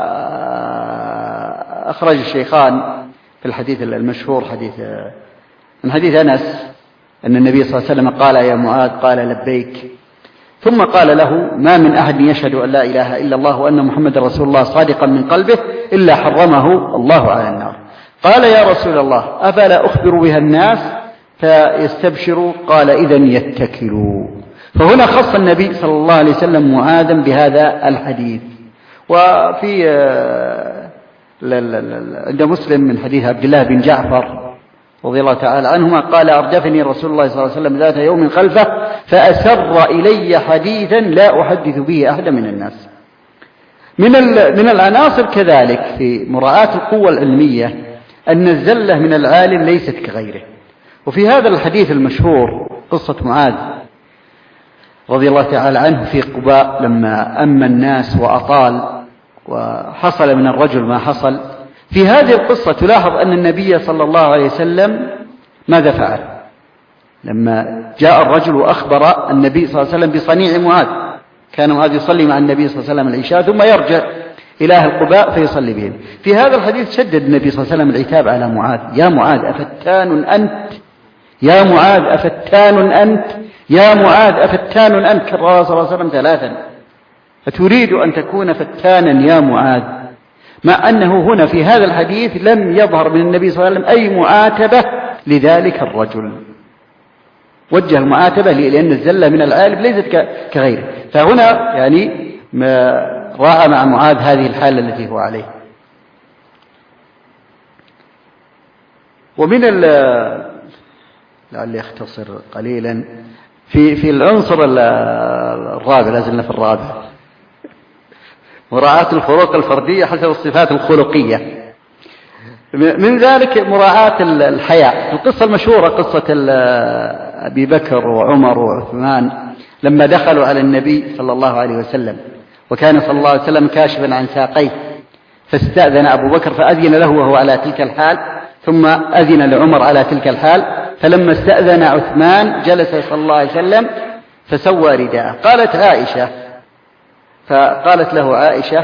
أخرج الشيخان في الحديث المشهور من حديث أنس أن النبي صلى الله عليه وسلم قال يا معاذ، قال لبيك، ثم قال له ما من أحد يشهد أن لا إله إلا الله وأن محمد رسول الله صادقا من قلبه إلا حرمه الله على النار. قال يا رسول الله أفلا أخبر بها الناس فيستبشروا؟ قال إذن يتكلوا. فهنا خص النبي صلى الله عليه وسلم معاذا بهذا الحديث. وفي عند مسلم من حديث عبد الله بن جعفر رضي الله تعالى عنهما قال: أردفني رسول الله صلى الله عليه وسلم ذات يوم خلفه فأسر إلي حديثا لا أحدث به أحدا من الناس. من العناصر كذلك في مراعاة القوة العلمية أن الزلة من العالم ليست كغيره. وفي هذا الحديث المشهور قصة معاذ رضي الله تعالى عنه في قباء لما أما الناس وأطال وحصل من الرجل ما حصل، في هذه القصة تلاحظ أن النبي صلى الله عليه وسلم ماذا فعل لما جاء الرجل وأخبر النبي صلى الله عليه وسلم بصنيع معاذ. كان معاذ يصلي مع النبي صلى الله عليه وسلم العشاء ثم يرجع إلى أهل قباء فيصلي بهم. في هذا الحديث شدد النبي صلى الله عليه وسلم العتاب على معاذ: يا معاذ أفتان أنت، يا معاذ أفتان أنت، يا معاذ أفتان أنت، كرر صلى الله عليه وسلم 3. أتريد أن تكون فتانا يا معاذ؟ مع أنه هنا في هذا الحديث لم يظهر من النبي صلى الله عليه وسلم أي معاتبة لذلك الرجل، وجه المعاتبة لأن الزلة من العالم ليست كغيره. فهنا يعني راعى مع معاذ هذه الحالة التي هو عليه. ومن لعلي أختصر قليلا في العنصر الرابع، لازلنا في الرابع، مراعاة الفروق الفردية حسب الصفات الخلقية. من ذلك مراعاة الحياء. القصة المشهورة قصة أبي بكر وعمر وعثمان لما دخلوا على النبي صلى الله عليه وسلم، وكان صلى الله عليه وسلم كاشفا عن ساقيه، فاستأذن أبو بكر فأذن له وهو على تلك الحال، ثم أذن لعمر على تلك الحال. فلما استأذن عثمان جلس صلى الله عليه وسلم فسوى رداءه. قالت عائشة، فقالت له عائشة: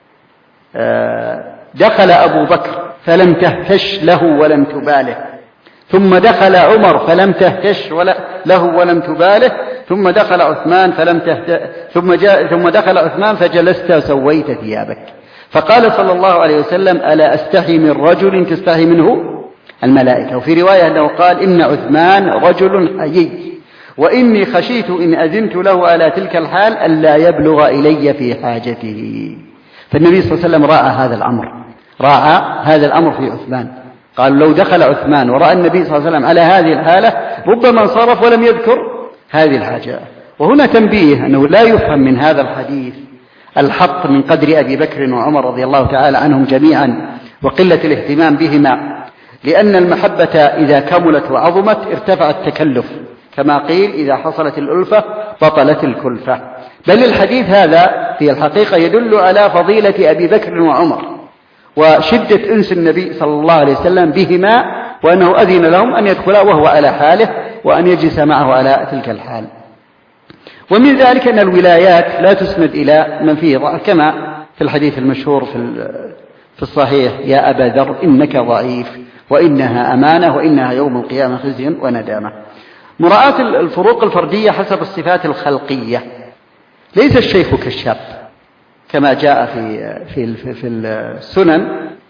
دخل أبو بكر فلم تهتش له ولم تباله، ثم دخل عمر فلم تهتش له ولم تباله، ثم دخل عثمان ثم دخل عثمان فجلست وسويت ثيابك. فقال صلى الله عليه وسلم: ألا أستحي من رجل تستحي منه الملائكة. وفي رواية أنه قال: إن عثمان رجل حيي، وإني خشيت إن أذنت له على تلك الحال ألا يبلغ إلي في حاجته. فالنبي صلى الله عليه وسلم راعى هذا الأمر في عثمان. قال: لو دخل عثمان ورأى النبي صلى الله عليه وسلم على هذه الحالة ربما انصرف ولم يذكر هذه الحاجة. وهنا تنبيه أنه لا يفهم من هذا الحديث الحط من قدر أبي بكر وعمر رضي الله تعالى عنهم جميعا وقلة الاهتمام بهما، لأن المحبة إذا كملت وعظمت ارتفع التكلف، كما قيل: إذا حصلت الألفة بطلت الكلفة. بل الحديث هذا في الحقيقة يدل على فضيلة أبي بكر وعمر وشدة أنس النبي صلى الله عليه وسلم بهما، وأنه أذن لهم أن يدخلا وهو على حاله وأن يجلس معه على تلك الحال. ومن ذلك أن الولايات لا تسند إلى من فيه ضعف، كما في الحديث المشهور في الصحيح: يا أبا ذر إنك ضعيف وإنها أمانة وإنها يوم القيامة خزي وندامة. مراعاة الفروق الفردية حسب الصفات الخلقية. ليس الشيخ كالشاب، كما جاء في السنن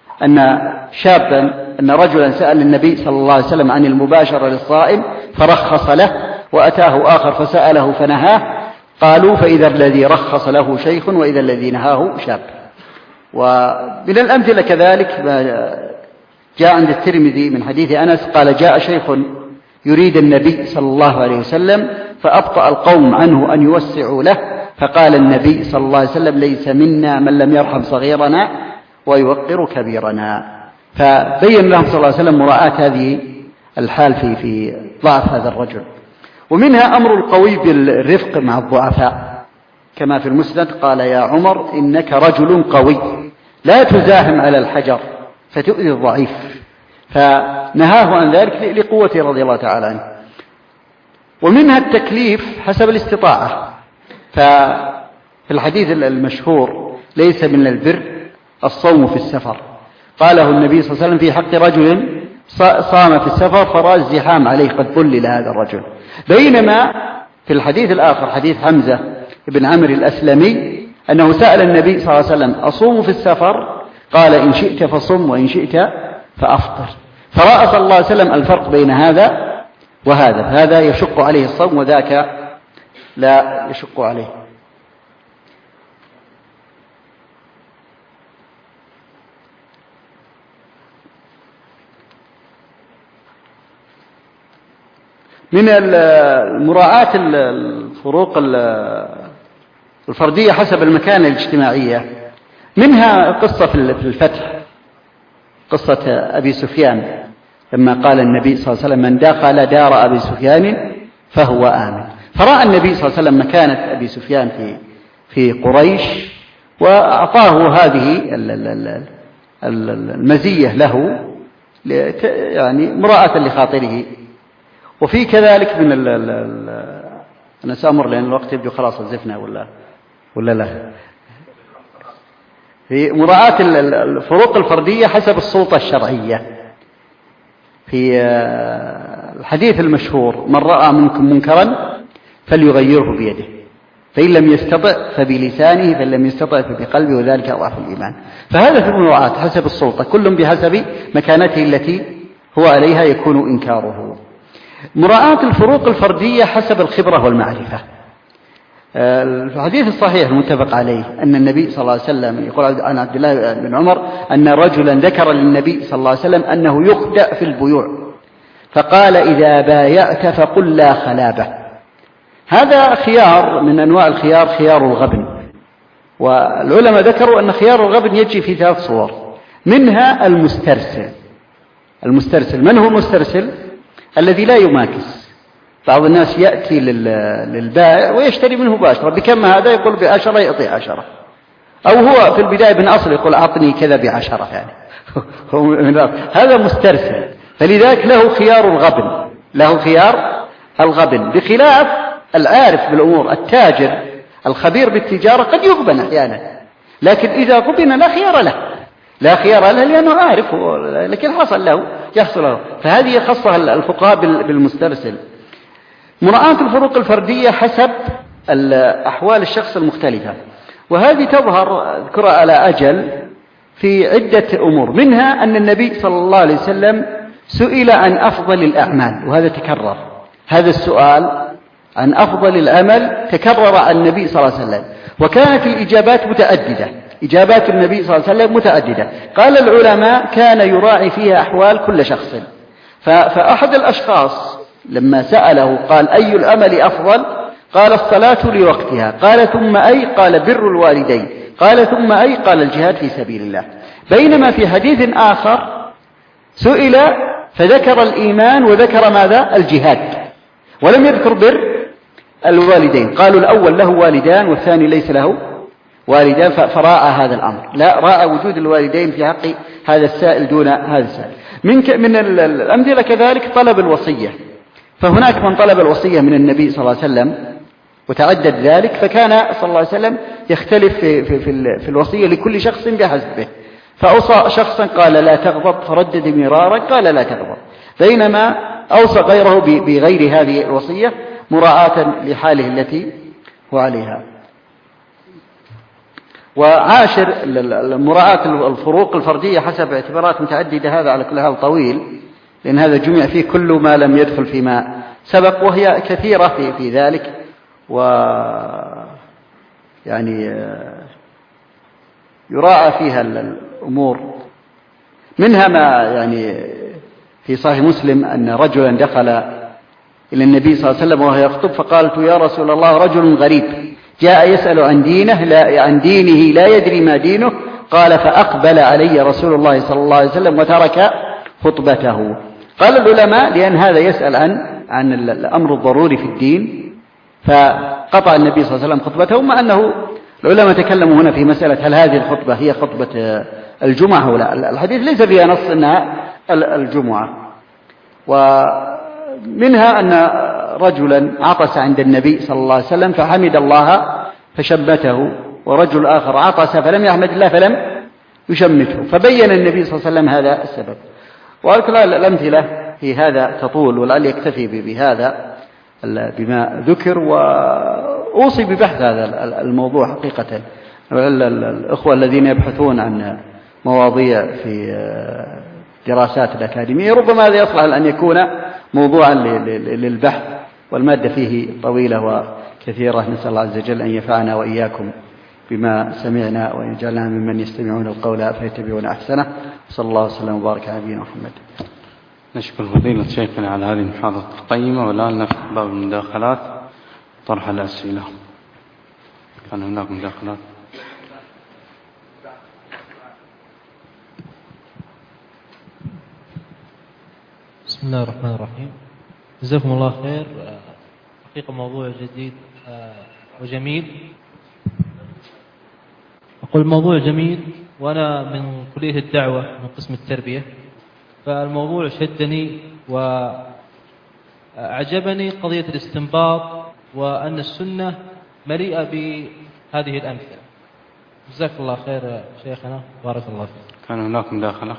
أن رجلا سأل النبي صلى الله عليه وسلم عن المباشرة للصائم فرخص له، وأتاه آخر فسأله فنهاه. قالوا: فإذا الذي رخص له شيخ وإذا الذي نهاه شاب. ومن الأمثلة كذلك ما جاء عند الترمذي من حديث أنس قال: جاء شيخ يريد النبي صلى الله عليه وسلم فأبطأ القوم عنه أن يوسعوا له، فقال النبي صلى الله عليه وسلم: ليس منا من لم يرحم صغيرنا ويوقر كبيرنا. فبين لهم صلى الله عليه وسلم مراعاة هذه الحال في ضعف هذا الرجل. ومنها أمر القوي بالرفق مع الضعفاء، كما في المسند قال: يا عمر إنك رجل قوي لا تزاحم على الحجر فتؤذي الضعيف، فنهاه عن ذلك لقوته رضي الله تعالى عنه. ومنها التكليف حسب الاستطاعة. ففي الحديث المشهور: ليس من البر الصوم في السفر. قاله النبي صلى الله عليه وسلم في حق رجل صام في السفر فرأى الزحام عليه قد ظلل هذا الرجل. بينما في الحديث الآخر حديث حمزة بن عمرو الأسلمي أنه سأل النبي صلى الله عليه وسلم: أصوم في السفر؟ قال: إن شئت فصم وإن شئت فأفطر. فرأى صلى الله عليه وسلم الفرق بين هذا وهذا، هذا يشق عليه الصوم وذاك لا يشق عليه. من مراعاة الفروق الفردية حسب المكانة الاجتماعية، منها قصة في الفتح، قصة أبي سفيان لما قال النبي صلى الله عليه وسلم: من دخل دار أبي سفيان فهو آمن. فرأى النبي صلى الله عليه وسلم مكانة أبي سفيان في قريش، وأعطاه هذه المزية له يعني مراعاة لخاطره. وفي كذلك من أنا سأمر لأن الوقت يبدو خلاص الزفنا ولا لا، في مراعاة الفروق الفردية حسب السلطة الشرعية. في الحديث المشهور: من رأى منكم منكرا فليغيره بيده، فإن لم يستطع فبلسانه، فإن لم يستطع فبقلبه، وذلك أضعف الإيمان. فهذا في المراعاة حسب السلطة، كل بحسب مكانته التي هو عليها يكون إنكاره. مراعاة الفروق الفردية حسب الخبرة والمعرفة. الحديث الصحيح المتفق عليه أن النبي صلى الله عليه وسلم يقول عن عبد الله بن عمر أن رجلا ذكر للنبي صلى الله عليه وسلم أنه يخدع في البيوع، فقال: إذا بايعت فقل لا خلابة. هذا خيار من أنواع الخيار، خيار الغبن. والعلماء ذكروا أن خيار الغبن يجي في 3 صور، منها المسترسل. المسترسل من هو المسترسل؟ الذي لا يماكس. بعض الناس يأتي للبائع ويشتري منه باشرة، بكم هذا؟ يقول ب10 يعطي 10، أو هو في البداية بن أصل يقول أعطني كذا ب10 يعني هذا مسترسل. فلذلك له خيار الغبن، له خيار الغبن، بخلاف العارف بالأمور التاجر الخبير بالتجارة قد يغبن أحيانا، لكن إذا غبن لا خيار له، لا خيار له لأنه عارف، لكن يحصل له. فهذه خصها الفقهاء بالمسترسل. مراعاة الفروق الفردية حسب أحوال الشخص المختلفة، وهذه تظهر أذكرها على أجل في عدة أمور، منها أن النبي صلى الله عليه وسلم سئل عن أفضل الأعمال، وهذا تكرر، هذا السؤال عن أفضل العمل تكرر عن النبي صلى الله عليه وسلم، وكانت الإجابات متعددة، إجابات النبي صلى الله عليه وسلم متعددة. قال العلماء: كان يراعي فيها أحوال كل شخص. فأحد الأشخاص لما سأله قال: أي العمل أفضل؟ قال: الصلاة لوقتها. قال: ثم أي؟ قال: بر الوالدين. قال: ثم أي؟ قال: الجهاد في سبيل الله. بينما في حديث آخر سئل فذكر الإيمان وذكر ماذا؟ الجهاد، ولم يذكر بر الوالدين. قالوا: الأول له والدان والثاني ليس له والدان، فراءى هذا الأمر، لا راى وجود الوالدين في حق هذا السائل دون هذا السائل. من الأمثلة كذلك طلب الوصية، فهناك من طلب الوصية من النبي صلى الله عليه وسلم وتعدد ذلك، فكان صلى الله عليه وسلم يختلف في الوصية لكل شخص بحسبه، فأوصى شخصا قال: لا تغضب، فردد مرارا قال: لا تغضب، بينما أوصى غيره بغير هذه الوصية مراعاة لحاله التي هو عليها. وعاشر مراعاة الفروق الفردية حسب اعتبارات متعددة، هذا على كل حال طويل، لأن هذا جمع فيه كل ما لم يدخل فيما سبق، وهي كثيرة في ذلك. يعني يراعى فيها الأمور، منها ما يعني في صحيح مسلم أن رجلا دخل إلى النبي صلى الله عليه وسلم وهو يخطب، فقالت: يا رسول الله، رجل غريب جاء يسأل عن دينه لا يدري ما دينه. قال: فأقبل علي رسول الله صلى الله عليه وسلم وترك خطبته. قال العلماء: لأن هذا يسأل عن الأمر الضروري في الدين، فقطع النبي صلى الله عليه وسلم خطبته، مع أنه العلماء تكلموا هنا في مسألة هل هذه الخطبة هي خطبة الجمعة أو لا. الحديث ليس فيها نص أنها الجمعة. ومنها أن رجلا عطس عند النبي صلى الله عليه وسلم فحمد الله فشمته، ورجل آخر عطس فلم يحمد الله فلم يشمته، فبين النبي صلى الله عليه وسلم هذا السبب. والأمثلة في هذا تطول، ولعل يكتفي بهذا بما ذكر، وأوصي ببحث هذا الموضوع حقيقة. الأخوة الذين يبحثون عن مواضيع في دراسات الأكاديمية ربما هذا يصلح أن يكون موضوعا للبحث، والمادة فيه طويلة وكثيرة. نسأل الله عز وجل أن ينفعنا وإياكم بما سمعنا، وأن يجعلنا ممن يستمعون القول فيتبعون أحسنه. صلى الله وسلم وبارك على نبينا محمد. نشكر فضيلة شيخنا على هذه المحاضرة القيمة، والآن نفتح باب المداخلات طرح الأسئلة. كان هناك مداخلات. بسم الله الرحمن الرحيم. جزاكم الله خير. حقيقة موضوع جديد وجميل. أقول موضوع جميل، وأنا من كلية الدعوة من قسم التربية، فالموضوع شدني وأعجبني قضية الاستنباط، وأن السنة مليئة بهذه الأمثلة. جزاك الله خير شيخنا، بارك الله فيك. كان هناك مداخلة.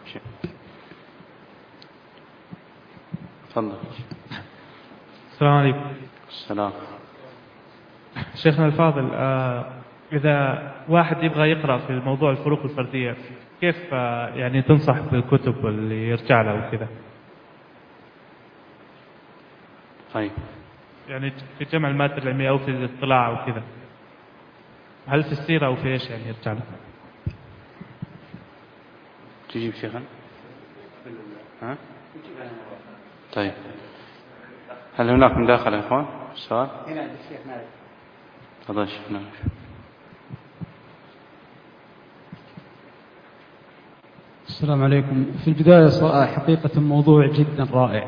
تفضل. السلام عليكم. السلام. شيخنا الفاضل، إذا واحد يبغى يقرأ في موضوع الفروق الفردية، كيف يعني تنصح بالكتب اللي يرجع لها وكذا؟ طيب. يعني في جمع المادة العلمية أو في الاطلاع أو كذا، هل في السيرة أو في إيش يعني يرجع لها؟ تجيب شيخنا؟ ها؟ طيب. هل هناك مداخلة يا إخوان؟ سؤال؟ هنا الشيخ نايف. تفضل الشيخ نايف. السلام عليكم. في البداية حقيقة موضوع جدا رائع،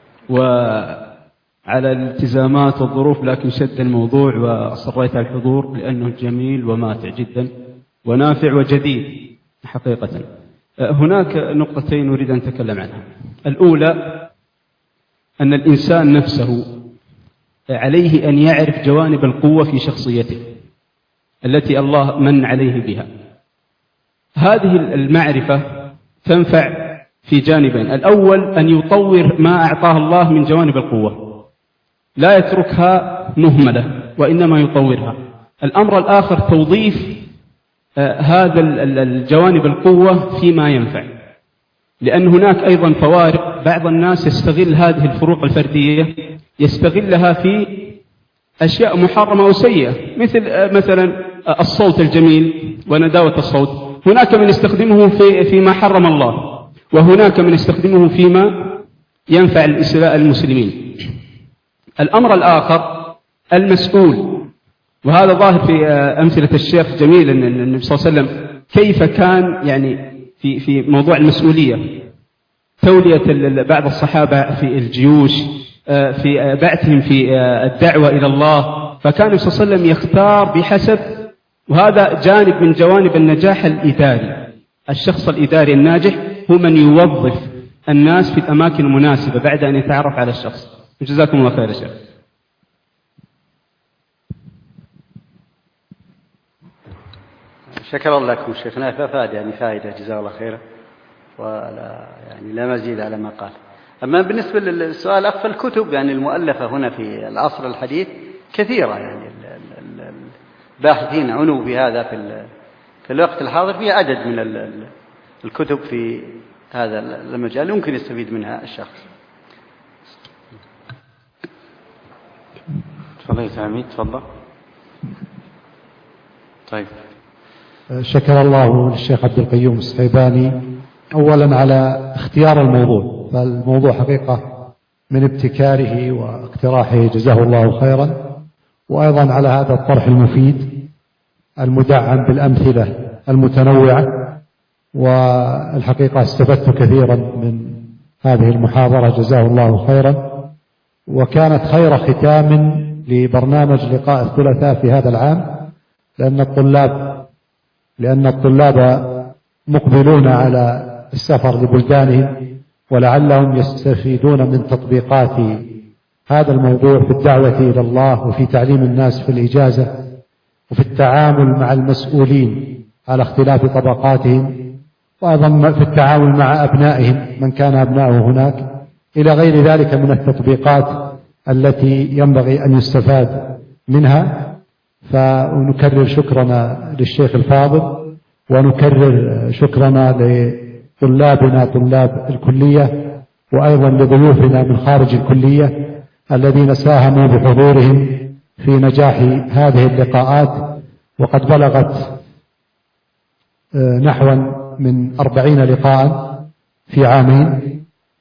وعلى الالتزامات والظروف لكن شد الموضوع وأصريت على الحضور لأنه جميل وماتع جدا ونافع وجديد حقيقة. هناك نقطتين أريد أن أتكلم عنها. الأولى أن الإنسان نفسه عليه أن يعرف جوانب القوة في شخصيته التي الله من عليه بها. هذه المعرفة تنفع في جانبين. الأول أن يطور ما أعطاه الله من جوانب القوة، لا يتركها مهملة وإنما يطورها. الأمر الآخر توظيف هذا الجوانب القوة فيما ينفع، لأن هناك أيضا فوارق. بعض الناس يستغل هذه الفروق الفردية، يستغلها في أشياء محرمة وسيئة، مثلا الصوت الجميل ونداوة الصوت. هناك من يستخدمه فيما حرم الله، وهناك من يستخدمه فيما ينفع المسلمين. الأمر الآخر المسؤول، وهذا ظاهر في أمثلة الشيخ جميل أن النبي صلى الله عليه وسلم كيف كان يعني في موضوع المسؤولية، تولية بعض الصحابة في الجيوش، في بعثهم في الدعوة إلى الله. فكان النبي صلى الله عليه وسلم يختار بحسب، وهذا جانب من جوانب النجاح الإداري. الشخص الإداري الناجح هو من يوظف الناس في الأماكن المناسبة بعد أن يتعرف على الشخص. جزاكم الله خير يا شيخ. شكر الله لكم شيخنا، فافاد يعني فائدة، جزاه الله خيرا، ولا يعني لا مزيد على ما قال. أما بالنسبة للسؤال أخ، فالكتب يعني المؤلفة هنا في العصر الحديث كثيرة، يعني الباحثين عنوا بهذا في الوقت الحاضر. في عدد من الكتب في هذا المجال يمكن يستفيد منها الشخص. تفضل يا عميد، تفضل. طيب. شكر الله للشيخ عبد القيوم السحيباني أولا على اختيار الموضوع، فالموضوع حقيقة من ابتكاره واقتراحه، جزاه الله خيرا، وأيضا على هذا الطرح المفيد المدعم بالأمثلة المتنوعة. والحقيقة استفدت كثيرا من هذه المحاضرة، جزاه الله خيرا، وكانت خير ختام لبرنامج لقاء الثلاثاء في هذا العام، لأن الطلاب مقبلون على السفر لبلدانهم، ولعلهم يستفيدون من تطبيقات هذا الموضوع في الدعوة إلى الله، وفي تعليم الناس في الإجازة، وفي التعامل مع المسؤولين على اختلاف طبقاتهم، وأيضا في التعامل مع أبنائهم من كان أبنائه هناك، إلى غير ذلك من التطبيقات التي ينبغي أن يستفاد منها. فنكرر شكرنا للشيخ الفاضل، ونكرر شكرنا لطلابنا طلاب الكلية، وأيضا لضيوفنا من خارج الكلية الذين ساهموا بحضورهم في نجاح هذه اللقاءات، وقد بلغت نحو من 40 لقاء في عامين.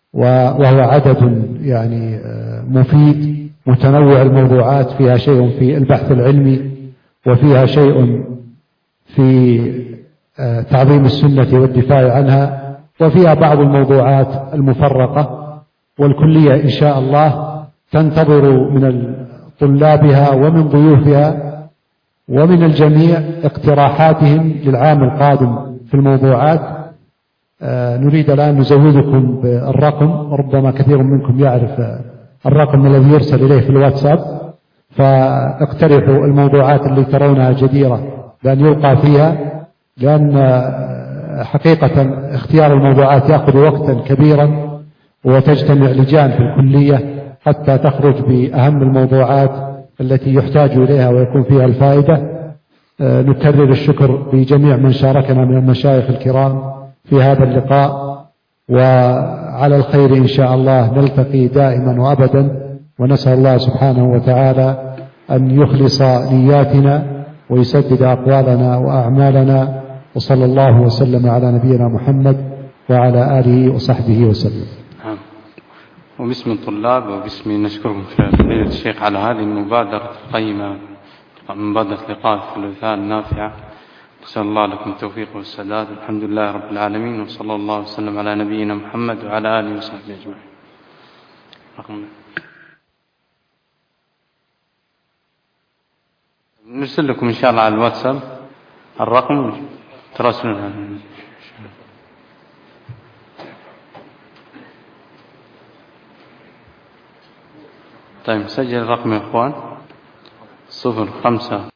وهو عدد يعني مفيد متنوع الموضوعات، فيها شيء في البحث العلمي، وفيها شيء في تعظيم السنة والدفاع عنها، وفيها بعض الموضوعات المفرقة. والكلية إن شاء الله تنتظر من طلابها ومن ضيوفها ومن الجميع اقتراحاتهم للعام القادم في الموضوعات. نريد الآن نزودكم بالرقم، ربما كثير منكم يعرف الرقم الذي يرسل إليه في الواتساب، فاقترحوا الموضوعات اللي ترونها جديرة بأن يلقى فيها، لأن حقيقة اختيار الموضوعات يأخذ وقتا كبيرا، وتجتمع لجان في الكلية حتى تخرج بأهم الموضوعات التي يحتاج إليها ويكون فيها الفائدة. نكرر الشكر لجميع من شاركنا من المشايخ الكرام في هذا اللقاء، وعلى الخير إن شاء الله نلتقي دائما وأبدا، ونسأل الله سبحانه وتعالى أن يخلص نياتنا ويسدد أقوالنا وأعمالنا، وصلى الله وسلم على نبينا محمد وعلى آله وصحبه وسلم. وباسم الطلاب وباسمي نشكركم فضيلة الشيخ على هذه المبادرة القيمة، مبادرة لقاء الثلاثاء النافعة. نسأل الله لكم التوفيق والسداد. الحمد لله رب العالمين، وصلى الله وسلم على نبينا محمد وعلى آله وصحبه أجمعين. نرسل لكم إن شاء الله على الواتساب الرقم تراسلون. طيب سجل الرقم يا إخوان: 05